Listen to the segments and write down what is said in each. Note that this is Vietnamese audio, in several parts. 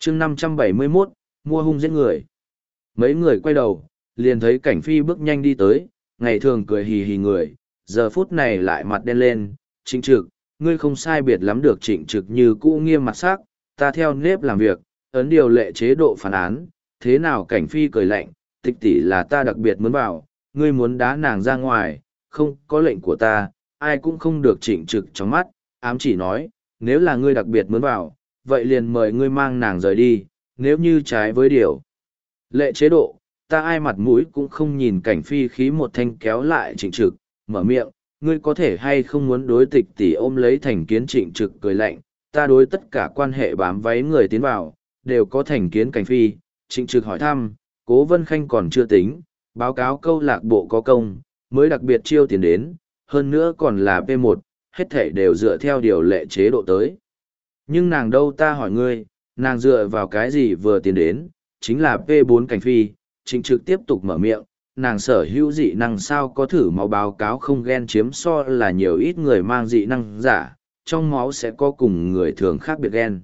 chương 571, mua hung giết người. Mấy người quay đầu, liền thấy Cảnh Phi bước nhanh đi tới, ngày thường cười hì hì người, giờ phút này lại mặt đen lên. Trịnh Trực, ngươi không sai biệt lắm được. Trịnh Trực như cũ nghiêm mặt sắc, ta theo nếp làm việc, ấn điều lệ chế độ phán án, thế nào? Cảnh Phi cười lạnh, tịch tỷ là ta đặc biệt muốn vào, ngươi muốn đá nàng ra ngoài, không có lệnh của ta, ai cũng không được. Trịnh Trực trong mắt, ám chỉ nói, nếu là ngươi đặc biệt muốn vào, vậy liền mời ngươi mang nàng rời đi, nếu như trái với điều lệ chế độ, ta ai mặt mũi cũng không nhìn. Cảnh Phi khí một thanh kéo lại Trịnh Trực, mở miệng, ngươi có thể hay không muốn đối tịch tỷ ôm lấy thành kiến? Trịnh Trực cười lạnh, ta đối tất cả quan hệ bám váy người tiến vào, đều có thành kiến. Cảnh Phi, Trịnh Trực hỏi thăm, Cố Vân Khanh còn chưa tính, báo cáo câu lạc bộ có công, mới đặc biệt chiêu tiền đến, hơn nữa còn là P1, hết thể đều dựa theo điều lệ chế độ tới. Nhưng nàng đâu? Ta hỏi ngươi, nàng dựa vào cái gì vừa tiền đến, chính là P4. Cảnh Phi, Trịnh Trực tiếp tục mở miệng, nàng sở hữu dị năng sao có thử máu báo cáo không ghen chiếm so là nhiều ít người mang dị năng giả, trong máu sẽ có cùng người thường khác biệt ghen.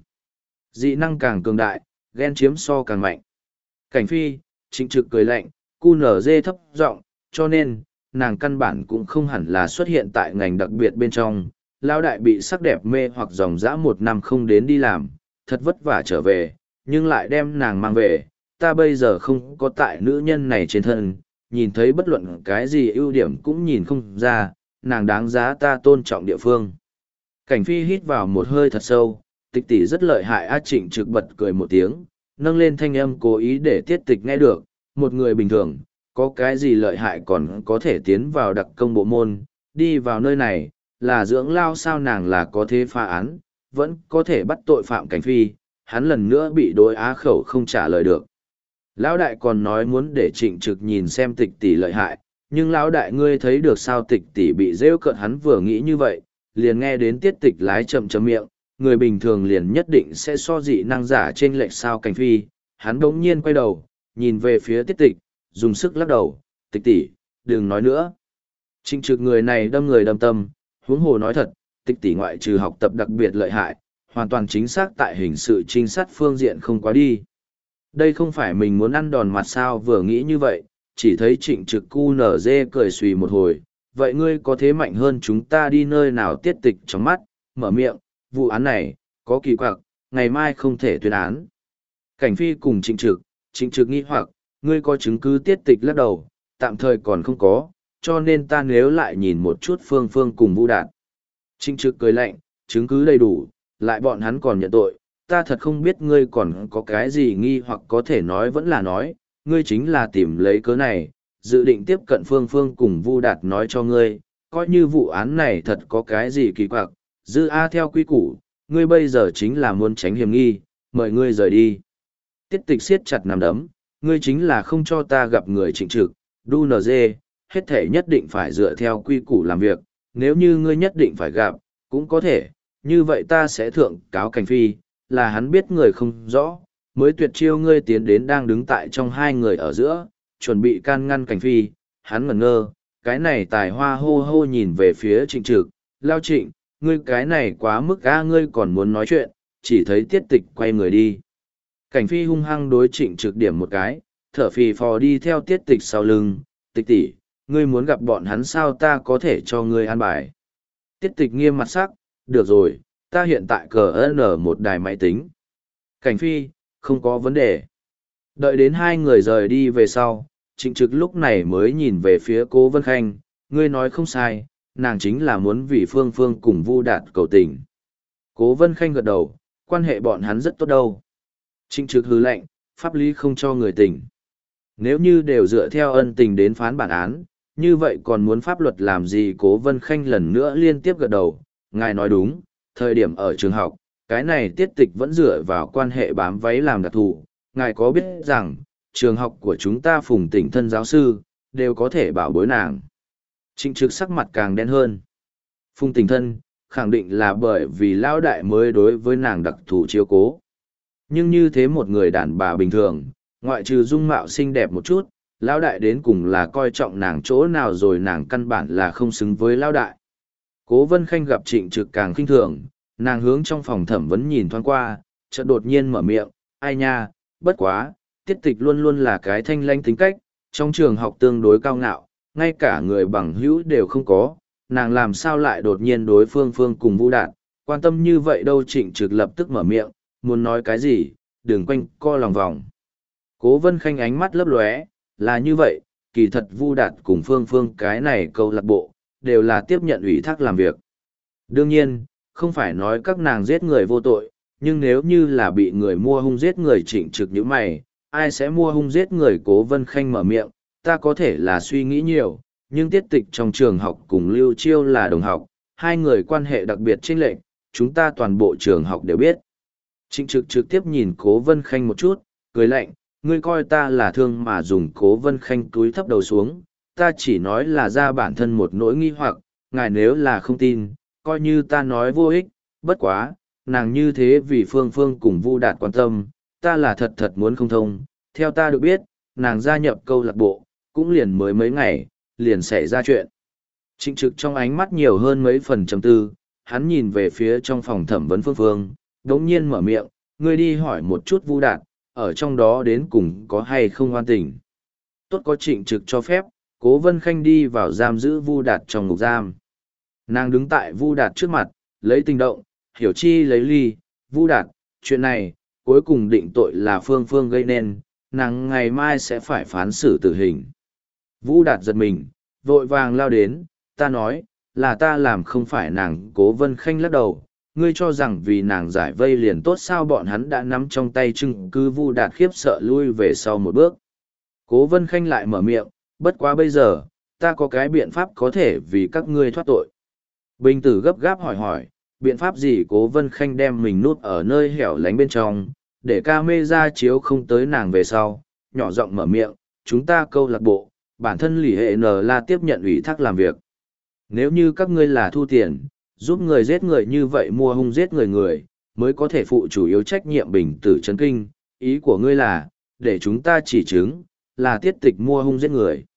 Dị năng càng cường đại, ghen chiếm so càng mạnh. Cảnh Phi, Trịnh Trực cười lạnh, QNZ thấp giọng, cho nên, nàng căn bản cũng không hẳn là xuất hiện tại ngành đặc biệt bên trong. Lão đại bị sắc đẹp mê hoặc dòng dã 1 năm không đến đi làm, thật vất vả trở về, nhưng lại đem nàng mang về. Ta bây giờ không có tại nữ nhân này trên thân, nhìn thấy bất luận cái gì ưu điểm cũng nhìn không ra, nàng đáng giá ta tôn trọng địa phương. Cảnh Phi hít vào một hơi thật sâu, tịch tỷ rất lợi hại á. Trịnh Trực bật cười một tiếng, nâng lên thanh âm cố ý để Tiết Tịch nghe được, một người bình thường, có cái gì lợi hại còn có thể tiến vào đặc công bộ môn, đi vào nơi này, là dưỡng lao sao? Nàng là có thế phá án, vẫn có thể bắt tội phạm. Cảnh Phi, hắn lần nữa bị đối á khẩu không trả lời được. Lão đại còn nói muốn để Trịnh Trực nhìn xem tịch tỷ lợi hại, nhưng lão đại ngươi thấy được sao? Tịch tỷ bị rêu cợt, hắn vừa nghĩ như vậy, liền nghe đến Tiết Tịch lái chậm chậm miệng, người bình thường liền nhất định sẽ so dị năng giả trên lệch sao? Cảnh Phi, hắn đống nhiên quay đầu, nhìn về phía Tiết Tịch, dùng sức lắc đầu, tịch tỷ, đừng nói nữa. Trịnh Trực người này đâm người đâm tâm, huống hồ nói thật, tịch tỷ ngoại trừ học tập đặc biệt lợi hại, hoàn toàn chính xác tại hình sự trinh sát phương diện không quá đi. Đây không phải mình muốn ăn đòn mặt sao? Vừa nghĩ như vậy, chỉ thấy Trịnh Trực QNZ cười xùy một hồi, vậy ngươi có thế mạnh hơn chúng ta đi nơi nào? Tiết Tịch trong mắt, mở miệng, vụ án này, có kỳ quặc, ngày mai không thể tuyên án. Cảnh Phi cùng Trịnh Trực nghi hoặc, ngươi có chứng cứ? Tiết Tịch lắc đầu, tạm thời còn không có, cho nên ta nếu lại nhìn một chút Phương Phương cùng Vu Đạt. Trịnh Trực cười lạnh, chứng cứ đầy đủ, lại bọn hắn còn nhận tội, ta thật không biết ngươi còn có cái gì nghi hoặc có thể nói vẫn là nói, ngươi chính là tìm lấy cớ này, dự định tiếp cận Phương Phương cùng Vu Đạt. Nói cho ngươi, coi như vụ án này thật có cái gì kỳ quặc, dư A theo quy củ, ngươi bây giờ chính là muốn tránh hiểm nghi, mời ngươi rời đi. Tiết Tịch siết chặt nắm đấm, ngươi chính là không cho ta gặp người. Trịnh Trực, đu nz, hết thể nhất định phải dựa theo quy củ làm việc, nếu như ngươi nhất định phải gặp, cũng có thể, như vậy ta sẽ thượng cáo Cảnh Phi, là hắn biết người không rõ, mới tuyệt chiêu ngươi tiến đến. Đang đứng tại trong hai người ở giữa, chuẩn bị can ngăn Cảnh Phi, hắn ngẩn ngơ, cái này tài hoa hô hô nhìn về phía Trịnh Trực, lao Trịnh, ngươi cái này quá mức a, ngươi còn muốn nói chuyện? Chỉ thấy Tiết Tịch quay người đi. Cảnh Phi hung hăng đối Trịnh Trực điểm một cái, thở phì phò đi theo Tiết Tịch sau lưng, tịch tỷ, ngươi muốn gặp bọn hắn sao? Ta có thể cho ngươi an bài. Tiết Tịch nghiêm mặt sắc, được rồi, ta hiện tại CN một đài máy tính. Cảnh Phi, không có vấn đề. Đợi đến hai người rời đi về sau, Trịnh Trực lúc này mới nhìn về phía Cố Vân Khanh, ngươi nói không sai, nàng chính là muốn vì Phương Phương cùng Vu Đạt cầu tình. Cố Vân Khanh gật đầu, quan hệ bọn hắn rất tốt đâu. Trịnh Trực hứ lệnh, pháp lý không cho người tình. Nếu như đều dựa theo ân tình đến phán bản án, như vậy còn muốn pháp luật làm gì? Cố Vân Khanh lần nữa liên tiếp gật đầu, ngài nói đúng, thời điểm ở trường học, cái này Tiết Tịch vẫn dựa vào quan hệ bám váy làm đặc thù. Ngài có biết rằng, trường học của chúng ta Phùng Tỉnh Thân giáo sư, đều có thể bảo bối nàng. Trịnh Trực sắc mặt càng đen hơn. Phùng Tỉnh Thân, khẳng định là bởi vì lão đại mới đối với nàng đặc thù chiếu cố. Nhưng như thế một người đàn bà bình thường, ngoại trừ dung mạo xinh đẹp một chút, lão đại đến cùng là coi trọng nàng chỗ nào rồi? Nàng căn bản là không xứng với lão đại. Cố Vân Khanh gặp Trịnh Trực càng khinh thường, nàng hướng trong phòng thẩm vấn nhìn thoáng qua, chợt đột nhiên mở miệng, Ai nha, bất quá, tiết tịch luôn luôn là cái thanh lãnh tính cách, trong trường học tương đối cao ngạo, ngay cả người bằng hữu đều không có, nàng làm sao lại đột nhiên đối phương phương cùng Vu Đạt, quan tâm như vậy đâu. Trịnh Trực lập tức mở miệng, muốn nói cái gì, đừng quanh co lòng vòng. Cố Vân Khanh ánh mắt lấp lóe, là như vậy, kỳ thật Vu Đạt cùng phương phương cái này câu lạc bộ, đều là tiếp nhận ủy thác làm việc. Đương nhiên, không phải nói các nàng giết người vô tội, nhưng nếu như là bị người mua hung giết người. Trịnh Trực như mày, ai sẽ mua hung giết người? Cố Vân Khanh mở miệng, ta có thể là suy nghĩ nhiều, nhưng tiết tịch trong trường học cùng Lưu Chiêu là đồng học, hai người quan hệ đặc biệt chênh lệch, chúng ta toàn bộ trường học đều biết. Trịnh Trực trực tiếp nhìn Cố Vân Khanh một chút, cười lạnh, ngươi coi ta là thương mà dùng. Cố Vân Khanh cúi thấp đầu xuống, ta chỉ nói là ra bản thân một nỗi nghi hoặc, ngài nếu là không tin, coi như ta nói vô ích, bất quá, nàng như thế vì phương phương cùng Vu Đạt quan tâm, ta là thật thật muốn không thông. Theo ta được biết, nàng gia nhập câu lạc bộ, cũng liền mới mấy ngày, liền xảy ra chuyện. Trịnh Trực trong ánh mắt nhiều hơn mấy phần trầm tư, hắn nhìn về phía trong phòng thẩm vấn phương phương, đống nhiên mở miệng, ngươi đi hỏi một chút Vu Đạt, ở trong đó đến cùng có hay không oan tình. Tốt, có Trịnh Trực cho phép, Cố Vân Khanh đi vào giam giữ Vu Đạt trong ngục giam. Nàng đứng tại Vu Đạt trước mặt, lấy tình động, hiểu chi lấy ly. Vu Đạt, chuyện này, cuối cùng định tội là phương phương gây nên, nàng ngày mai sẽ phải phán xử tử hình. Vu Đạt giật mình, vội vàng lao đến, ta nói, là ta làm không phải nàng. Cố Vân Khanh lắc đầu, ngươi cho rằng vì nàng giải vây liền tốt sao? Bọn hắn đã nắm trong tay chứng cứ. Vu Đạt khiếp sợ lui về sau một bước. Cố Vân Khanh lại mở miệng, bất quá bây giờ, ta có cái biện pháp có thể vì các ngươi thoát tội. Bình Tử gấp gáp hỏi, biện pháp gì? Cố Vân Khanh đem mình nút ở nơi hẻo lánh bên trong, để camera chiếu không tới nàng về sau, nhỏ giọng mở miệng, chúng ta câu lạc bộ, bản thân Lý Hệ N là tiếp nhận ủy thác làm việc. Nếu như các ngươi là thu tiền, giúp người giết người như vậy mua hung giết người, mới có thể phụ chủ yếu trách nhiệm. Bình Tử chấn kinh, ý của ngươi là, để chúng ta chỉ chứng, là tiết tịch mua hung giết người.